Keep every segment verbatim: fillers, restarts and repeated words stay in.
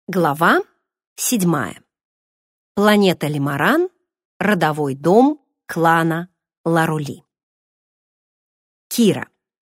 Глава седьмая. Планета Лимаран. Родовой дом клана Ларули. Кира.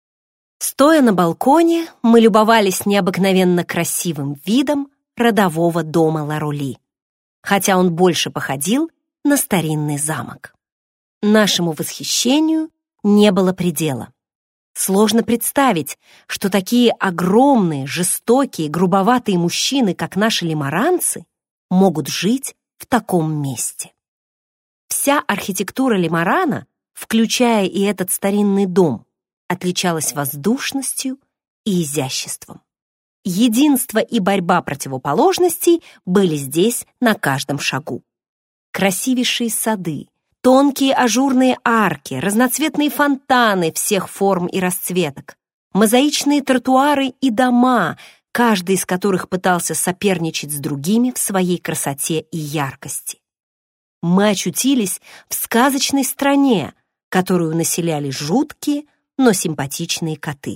Стоя на балконе, мы любовались необыкновенно красивым видом родового дома Ларули, хотя он больше походил на старинный замок. Нашему восхищению не было предела. Сложно представить, что такие огромные, жестокие, грубоватые мужчины, как наши лимаранцы, могут жить в таком месте. Вся архитектура Лимарана, включая и этот старинный дом, отличалась воздушностью и изяществом. Единство и борьба противоположностей были здесь на каждом шагу. Красивейшие сады, тонкие ажурные арки, разноцветные фонтаны всех форм и расцветок, мозаичные тротуары и дома, каждый из которых пытался соперничать с другими в своей красоте и яркости. Мы очутились в сказочной стране, которую населяли жуткие, но симпатичные коты.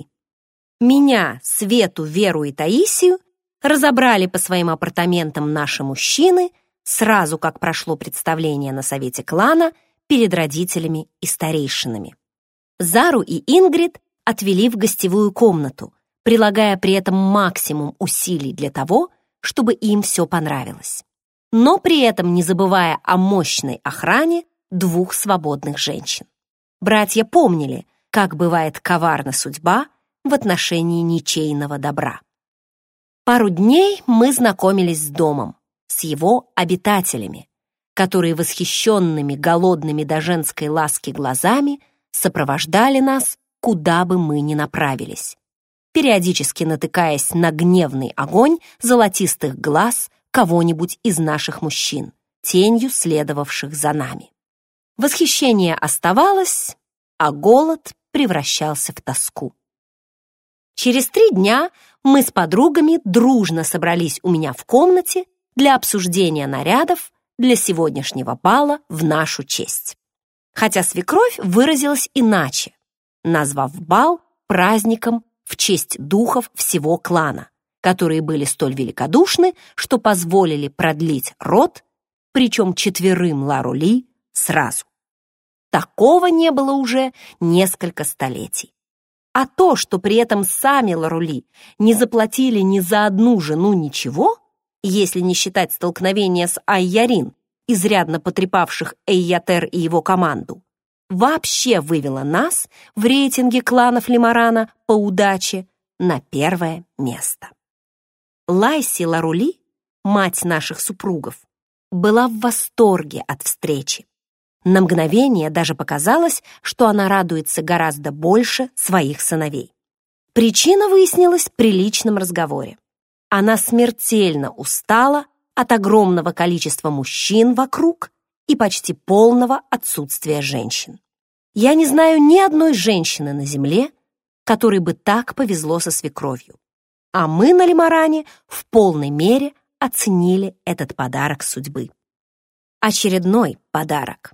Меня, Свету, Веру и Таисию разобрали по своим апартаментам наши мужчины сразу как прошло представление на совете клана перед родителями и старейшинами. Зару и Ингрид отвели в гостевую комнату, прилагая при этом максимум усилий для того, чтобы им все понравилось, но при этом не забывая о мощной охране двух свободных женщин. Братья помнили, как бывает коварна судьба в отношении ничейного добра. Пару дней мы знакомились с домом, с его обитателями, которые восхищенными, голодными до женской ласки глазами сопровождали нас, куда бы мы ни направились, периодически натыкаясь на гневный огонь золотистых глаз кого-нибудь из наших мужчин, тенью следовавших за нами. Восхищение оставалось, а голод превращался в тоску. Через три дня мы с подругами дружно собрались у меня в комнате для обсуждения нарядов для сегодняшнего бала в нашу честь. Хотя свекровь выразилась иначе, назвав бал праздником в честь духов всего клана, которые были столь великодушны, что позволили продлить род, причем четверым Ларули сразу. Такого не было уже несколько столетий. А то, что при этом сами Ларули не заплатили ни за одну жену ничего, если не считать столкновения с Айярин, изрядно потрепавших Эйятер и его команду, вообще вывело нас в рейтинге кланов Лимарана по удаче на первое место. Лайси Ларули, мать наших супругов, была в восторге от встречи. На мгновение даже показалось, что она радуется гораздо больше своих сыновей. Причина выяснилась при личном разговоре. Она смертельно устала от огромного количества мужчин вокруг и почти полного отсутствия женщин. Я не знаю ни одной женщины на земле, которой бы так повезло со свекровью. А мы на Лимаране в полной мере оценили этот подарок судьбы. Очередной подарок.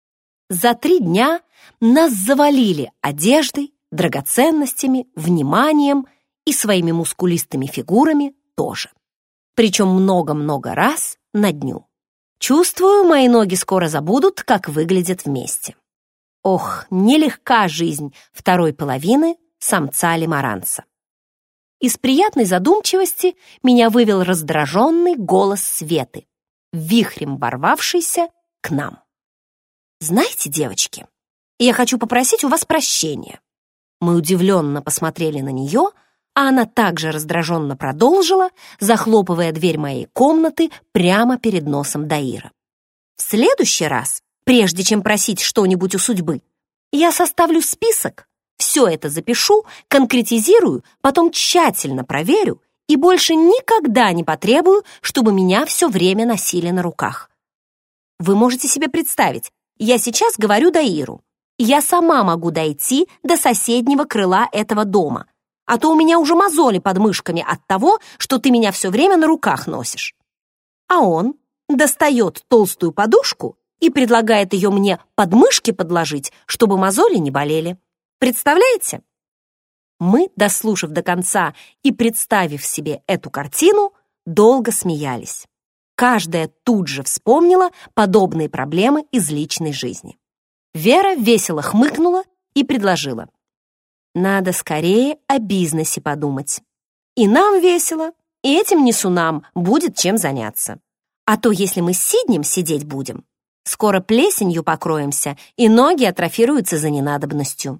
За три дня нас завалили одеждой, драгоценностями, вниманием и своими мускулистыми фигурами тоже. Причем много-много раз на дню. Чувствую, мои ноги скоро забудут, как выглядят вместе. Ох, нелегка жизнь второй половины самца-лимаранца. Из приятной задумчивости меня вывел раздраженный голос Светы, вихрем ворвавшийся к нам. «Знаете, девочки, я хочу попросить у вас прощения». Мы удивленно посмотрели на нее, а она также раздраженно продолжила, захлопывая дверь моей комнаты прямо перед носом Даира. «В следующий раз, прежде чем просить что-нибудь у судьбы, я составлю список, все это запишу, конкретизирую, потом тщательно проверю и больше никогда не потребую, чтобы меня все время носили на руках. Вы можете себе представить, я сейчас говорю Даиру, я сама могу дойти до соседнего крыла этого дома, а то у меня уже мозоли под мышками от того, что ты меня все время на руках носишь». А он достает толстую подушку и предлагает ее мне под мышки подложить, чтобы мозоли не болели. Представляете? Мы, дослушав до конца и представив себе эту картину, долго смеялись. Каждая тут же вспомнила подобные проблемы из личной жизни. Вера весело хмыкнула и предложила: «Надо скорее о бизнесе подумать. И нам весело, и этим несунам будет чем заняться. А то, если мы с Сиднем сидеть будем, скоро плесенью покроемся, и ноги атрофируются за ненадобностью».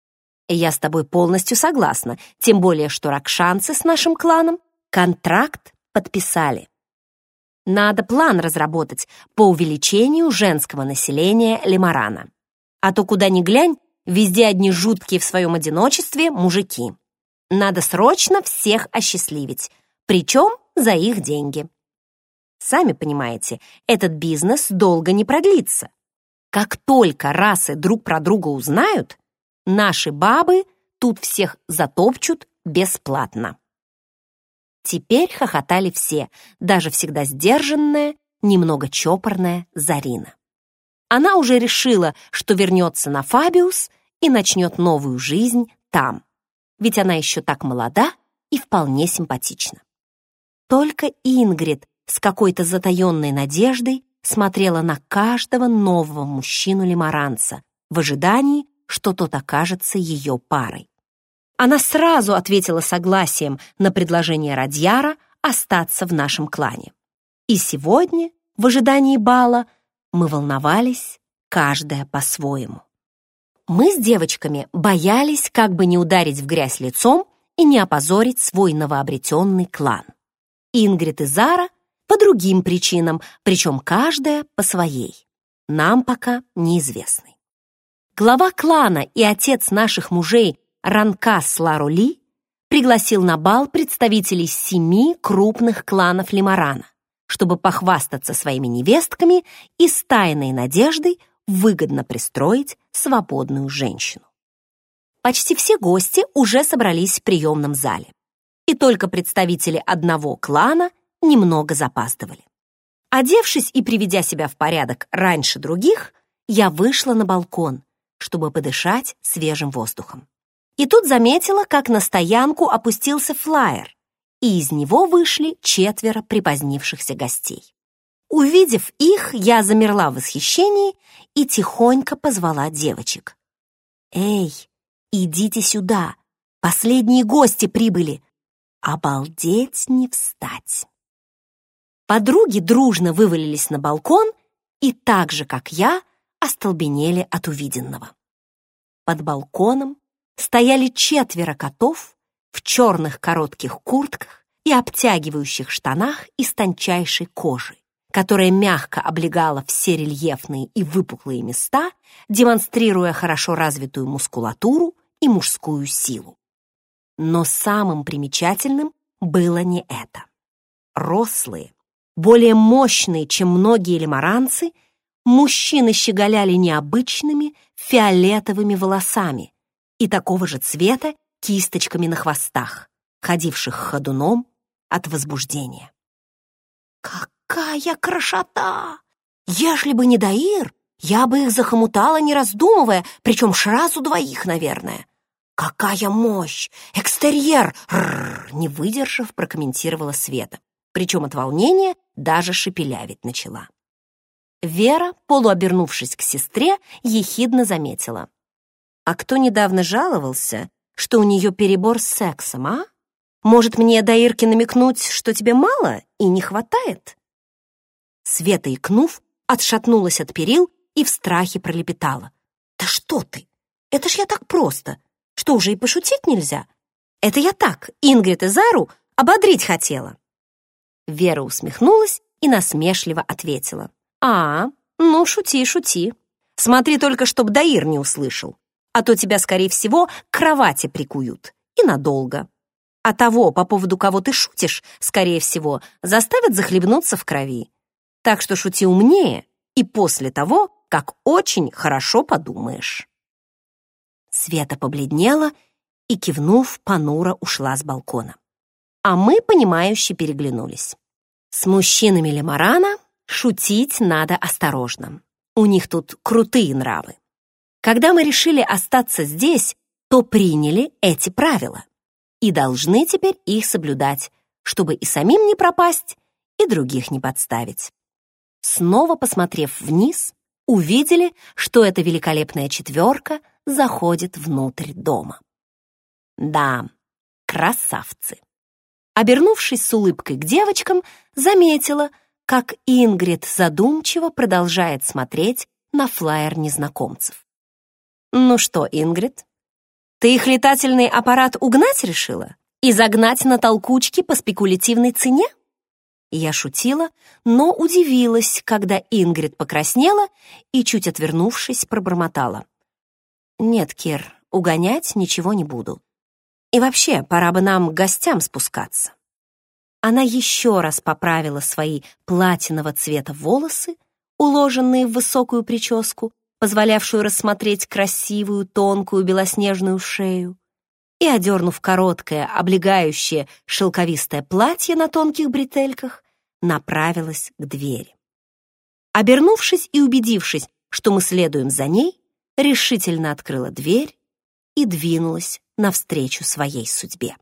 Я с тобой полностью согласна, тем более, что ракшанцы с нашим кланом контракт подписали. Надо план разработать по увеличению женского населения Лимарана. А то куда ни глянь, везде одни жуткие в своем одиночестве мужики. Надо срочно всех осчастливить, причем за их деньги. Сами понимаете, этот бизнес долго не продлится. Как только расы друг про друга узнают, наши бабы тут всех затопчут бесплатно. Теперь хохотали все, даже всегда сдержанная, немного чопорная Зарина. Она уже решила, что вернется на Фабиус и начнет новую жизнь там, ведь она еще так молода и вполне симпатична. Только Ингрид с какой-то затаенной надеждой смотрела на каждого нового мужчину-лимаранца в ожидании, что тот окажется ее парой. Она сразу ответила согласием на предложение Радьяра остаться в нашем клане. И сегодня, в ожидании бала, мы волновались, каждая по-своему. Мы с девочками боялись, как бы не ударить в грязь лицом и не опозорить свой новообретенный клан. Ингрид и Зара по другим причинам, причем каждая по своей, нам пока неизвестной. Глава клана и отец наших мужей Ранкас Ларули пригласил на бал представителей семи крупных кланов Лимарана, чтобы похвастаться своими невестками и с тайной надеждой выгодно пристроить свободную женщину. Почти все гости уже собрались в приемном зале, и только представители одного клана немного запаздывали. Одевшись и приведя себя в порядок раньше других, я вышла на балкон, чтобы подышать свежим воздухом. И тут заметила, как на стоянку опустился флаер, и из него вышли четверо припозднившихся гостей. Увидев их, я замерла в восхищении и тихонько позвала девочек. «Эй, идите сюда, последние гости прибыли! Обалдеть не встать!» Подруги дружно вывалились на балкон и так же, как я, остолбенели от увиденного. Под балконом стояли четверо котов в черных коротких куртках и обтягивающих штанах из тончайшей кожи, которая мягко облегала все рельефные и выпуклые места, демонстрируя хорошо развитую мускулатуру и мужскую силу. Но самым примечательным было не это. Рослые, более мощные, чем многие лимаранцы, мужчины щеголяли необычными фиолетовыми волосами и такого же цвета кисточками на хвостах, ходивших ходуном от возбуждения. «Какая красота! Ежели бы не Даир, я бы их захомутала, не раздумывая, причем сразу двоих, наверное. Какая мощь! Экстерьер!» Рррр, не выдержав, прокомментировала Света, причем от волнения даже шепелявить начала. Вера, полуобернувшись к сестре, ехидно заметила: «А кто недавно жаловался, что у нее перебор с сексом, а? Может, мне, Даирке, намекнуть, что тебе мало и не хватает?» Света, икнув, отшатнулась от перил и в страхе пролепетала: «Да что ты? Это ж я так просто. Что, уже и пошутить нельзя? Это я так, Ингрид и Зару, ободрить хотела». Вера усмехнулась и насмешливо ответила: «А, ну, шути, шути. Смотри только, чтоб Даир не услышал, а то тебя, скорее всего, к кровати прикуют, и надолго. А того, по поводу кого ты шутишь, скорее всего, заставят захлебнуться в крови. Так что шути умнее и после того, как очень хорошо подумаешь». Света побледнела и, кивнув, понуро ушла с балкона. А мы, понимающе переглянулись. С мужчинами Лимарана шутить надо осторожно. У них тут крутые нравы. Когда мы решили остаться здесь, то приняли эти правила и должны теперь их соблюдать, чтобы и самим не пропасть, и других не подставить. Снова посмотрев вниз, увидели, что эта великолепная четверка заходит внутрь дома. Да, красавцы. Обернувшись с улыбкой к девочкам, заметила, как Ингрид задумчиво продолжает смотреть на флаер незнакомцев. «Ну что, Ингрид, ты их летательный аппарат угнать решила? И загнать на толкучки по спекулятивной цене?» Я шутила, но удивилась, когда Ингрид покраснела и, чуть отвернувшись, пробормотала. «Нет, Кир, угонять ничего не буду. И вообще, пора бы нам к гостям спускаться». Она еще раз поправила свои платинового цвета волосы, уложенные в высокую прическу, позволявшую рассмотреть красивую, тонкую белоснежную шею, и, одернув короткое, облегающее шелковистое платье на тонких бретельках, направилась к двери. Обернувшись и убедившись, что мы следуем за ней, решительно открыла дверь и двинулась навстречу своей судьбе.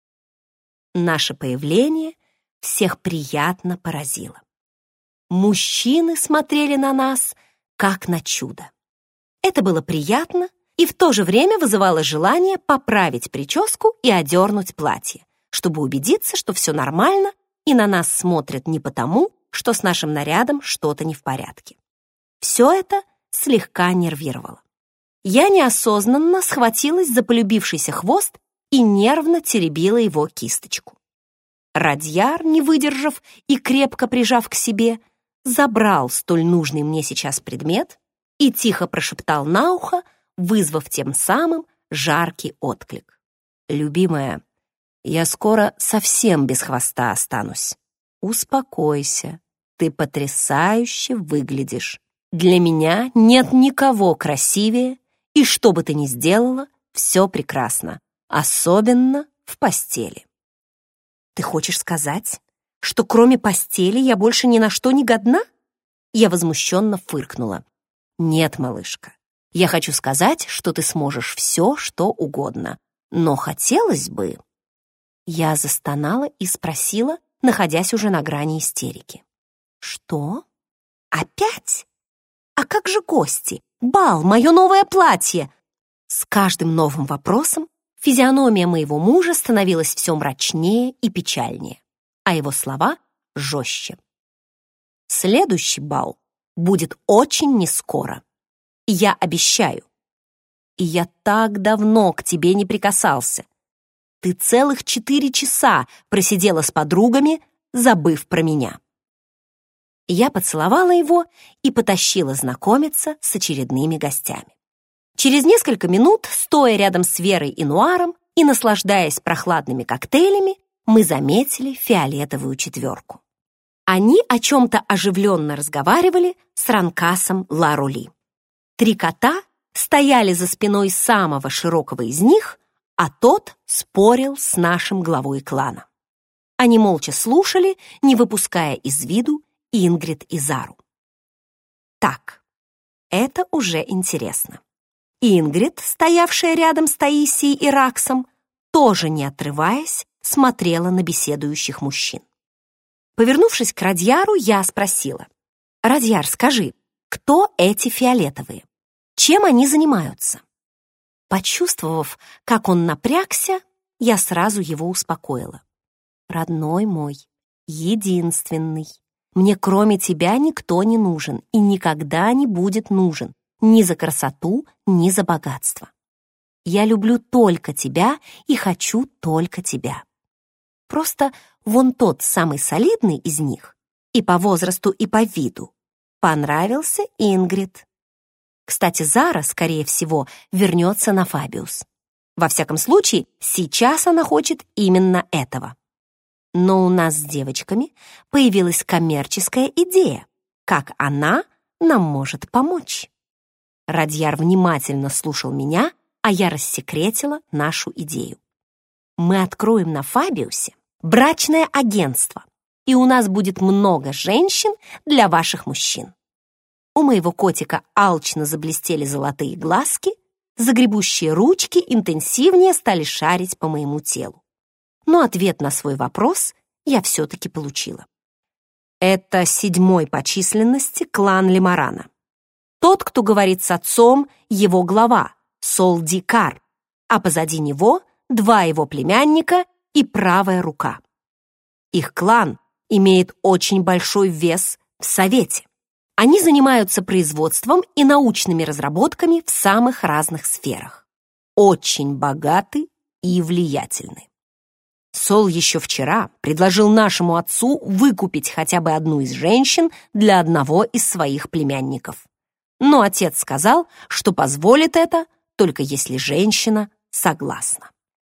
Наше появление всех приятно поразило. Мужчины смотрели на нас, как на чудо. Это было приятно и в то же время вызывало желание поправить прическу и одернуть платье, чтобы убедиться, что все нормально и на нас смотрят не потому, что с нашим нарядом что-то не в порядке. Все это слегка нервировало. Я неосознанно схватилась за полюбившийся хвост и нервно теребила его кисточку. Радьяр, не выдержав и крепко прижав к себе, забрал столь нужный мне сейчас предмет и тихо прошептал на ухо, вызвав тем самым жаркий отклик. «Любимая, я скоро совсем без хвоста останусь. Успокойся, ты потрясающе выглядишь. Для меня нет никого красивее, и что бы ты ни сделала, все прекрасно, особенно в постели». «Ты хочешь сказать, что кроме постели я больше ни на что не годна?» Я возмущенно фыркнула. «Нет, малышка, я хочу сказать, что ты сможешь все, что угодно, но хотелось бы...» Я застонала и спросила, находясь уже на грани истерики. «Что? Опять? А как же гости? Бал, мое новое платье!» С каждым новым вопросом физиономия моего мужа становилась все мрачнее и печальнее, а его слова жестче. «Следующий бал будет очень нескоро. Я обещаю. И я так давно к тебе не прикасался. Ты целых четыре часа просидела с подругами, забыв про меня». Я поцеловала его и потащила знакомиться с очередными гостями. Через несколько минут, стоя рядом с Верой и Нуаром и наслаждаясь прохладными коктейлями, мы заметили фиолетовую четверку. Они о чем-то оживленно разговаривали с Ранкасом Ларули. Три кота стояли за спиной самого широкого из них, а тот спорил с нашим главой клана. Они молча слушали, не выпуская из виду Ингрид и Зару. Так, это уже интересно. Ингрид, стоявшая рядом с Таисией и Раксом, тоже не отрываясь, смотрела на беседующих мужчин. Повернувшись к Радьяру, я спросила: «Радьяр, скажи, кто эти фиолетовые? Чем они занимаются?» Почувствовав, как он напрягся, я сразу его успокоила. «Родной мой, единственный, мне кроме тебя никто не нужен и никогда не будет нужен ни за красоту, ни за богатство. Я люблю только тебя и хочу только тебя. Просто вон тот самый солидный из них, и по возрасту, и по виду, понравился Ингрид. Кстати, Зара, скорее всего, вернется на Фабиус. Во всяком случае, сейчас она хочет именно этого. Но у нас с девочками появилась коммерческая идея, как она нам может помочь». Радьяр внимательно слушал меня, а я рассекретила нашу идею. «Мы откроем на Фабиусе брачное агентство, и у нас будет много женщин для ваших мужчин». У моего котика алчно заблестели золотые глазки, загребущие ручки интенсивнее стали шарить по моему телу. Но ответ на свой вопрос я все-таки получила. Это седьмой по численности клан Лимарана. Тот, кто говорит с отцом, его глава, Сол-Дикар, а позади него два его племянника и правая рука. Их клан имеет очень большой вес в Совете. Они занимаются производством и научными разработками в самых разных сферах. Очень богаты и влиятельны. Сол еще вчера предложил нашему отцу выкупить хотя бы одну из женщин для одного из своих племянников. Но отец сказал, что позволит это, только если женщина согласна.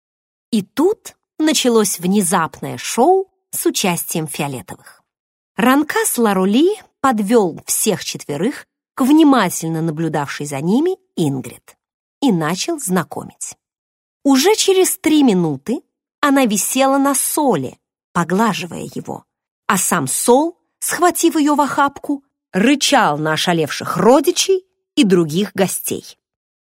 И тут началось внезапное шоу с участием фиолетовых. Ранкас Ларули подвел всех четверых к внимательно наблюдавшей за ними Ингрид и начал знакомить. Уже через три минуты она висела на Соле, поглаживая его, а сам Сол, схватив ее в охапку, рычал на ошалевших родичей и других гостей.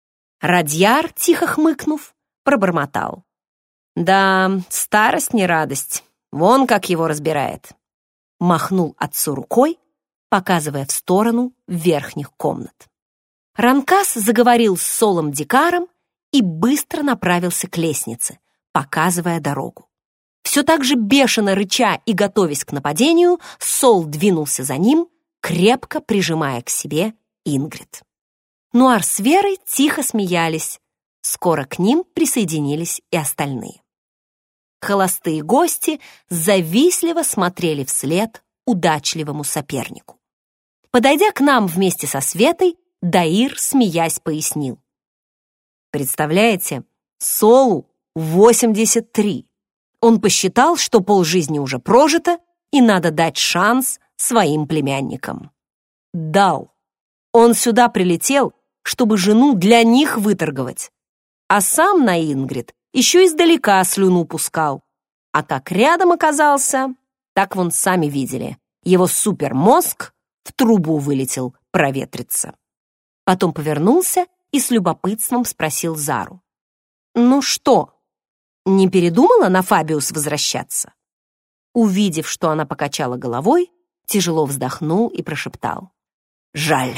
Радьяр, тихо хмыкнув, пробормотал: «Да, старость не радость, вон как его разбирает». Махнул отцу рукой, показывая в сторону верхних комнат. Ранкас заговорил с Солом Дикаром и быстро направился к лестнице, показывая дорогу. Все так же бешено рыча и готовясь к нападению, Сол двинулся за ним, крепко прижимая к себе Ингрид. Нуар с Верой тихо смеялись. Скоро к ним присоединились и остальные. Холостые гости завистливо смотрели вслед удачливому сопернику. Подойдя к нам вместе со Светой, Даир, смеясь, пояснил: «Представляете, Солу восемьдесят три. Он посчитал, что полжизни уже прожито, и надо дать шанс своим племянникам. Дал. Он сюда прилетел, чтобы жену для них выторговать. А сам на Ингрид еще издалека слюну пускал. А как рядом оказался, так вон сами видели. Его супермозг в трубу вылетел проветриться». Потом повернулся и с любопытством спросил Зару: «Ну что, не передумала на Фабиус возвращаться?» Увидев, что она покачала головой, тяжело вздохнул и прошептал: «Жаль».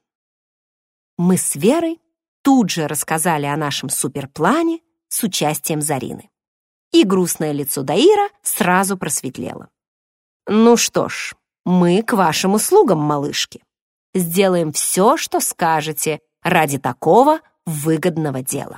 Мы с Верой тут же рассказали о нашем суперплане с участием Зарины. И грустное лицо Даира сразу просветлело. «Ну что ж, мы к вашим услугам, малышки. Сделаем все, что скажете, ради такого выгодного дела».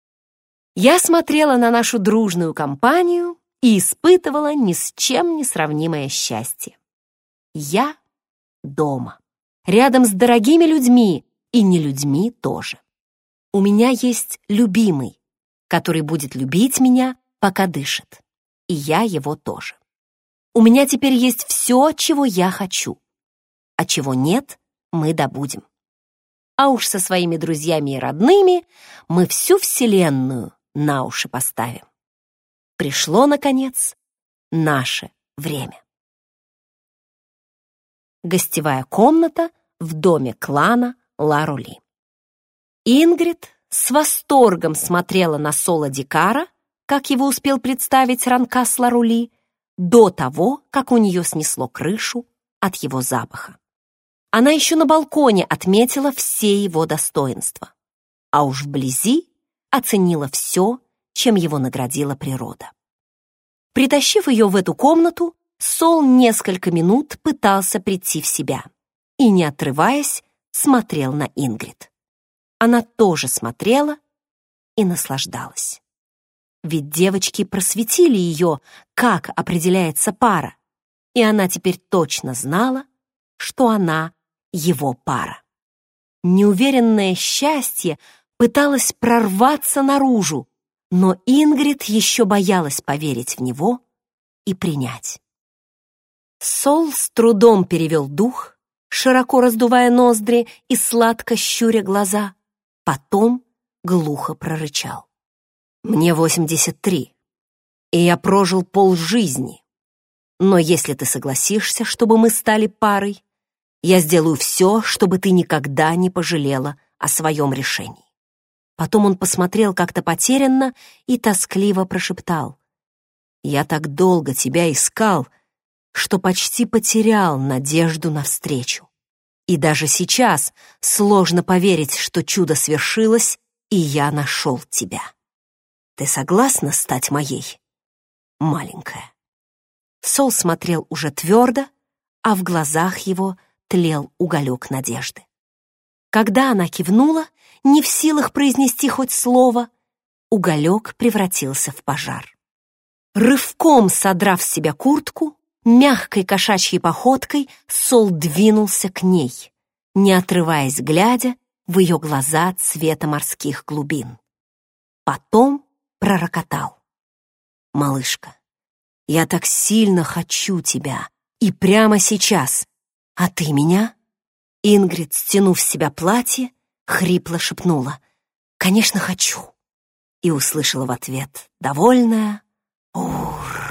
Я смотрела на нашу дружную компанию и испытывала ни с чем не сравнимое счастье. Я дома, рядом с дорогими людьми и не людьми тоже. У меня есть любимый, который будет любить меня, пока дышит, и я его тоже. У меня теперь есть все, чего я хочу, а чего нет, мы добудем. А уж со своими друзьями и родными мы всю вселенную на уши поставим. Пришло, наконец, наше время. Гостевая комната в доме клана Ларули. Ингрид с восторгом смотрела на Сола Дикара, как его успел представить Ранкас Ларули, до того, как у нее снесло крышу от его запаха. Она еще на балконе отметила все его достоинства, а уж вблизи оценила все, чем его наградила природа. Притащив ее в эту комнату, Сол несколько минут пытался прийти в себя и, не отрываясь, смотрел на Ингрид. Она тоже смотрела и наслаждалась. Ведь девочки просветили ее, как определяется пара, и она теперь точно знала, что она его пара. Неуверенное счастье пыталось прорваться наружу, но Ингрид еще боялась поверить в него и принять. Сол с трудом перевел дух, широко раздувая ноздри и сладко щуря глаза, потом глухо прорычал: «Мне восемьдесят три, и я прожил полжизни. Но если ты согласишься, чтобы мы стали парой, я сделаю все, чтобы ты никогда не пожалела о своем решении». Потом он посмотрел как-то потерянно и тоскливо прошептал: Я так долго тебя искал, что почти потерял надежду на встречу. И даже сейчас сложно поверить, что чудо свершилось, и я нашел тебя. Ты согласна стать моей, маленькая?» Сол смотрел уже твердо, а в глазах его тлел уголек надежды. Когда она кивнула, не в силах произнести хоть слово, уголек превратился в пожар. Рывком содрав с себя куртку, мягкой кошачьей походкой Сол двинулся к ней, не отрываясь, глядя в ее глаза цвета морских глубин. Потом пророкотал: «Малышка, я так сильно хочу тебя, и прямо сейчас. А ты меня?» Ингрид, стянув с себя платье, хрипло шепнула: «Конечно, хочу!» И услышала в ответ довольная «Ур».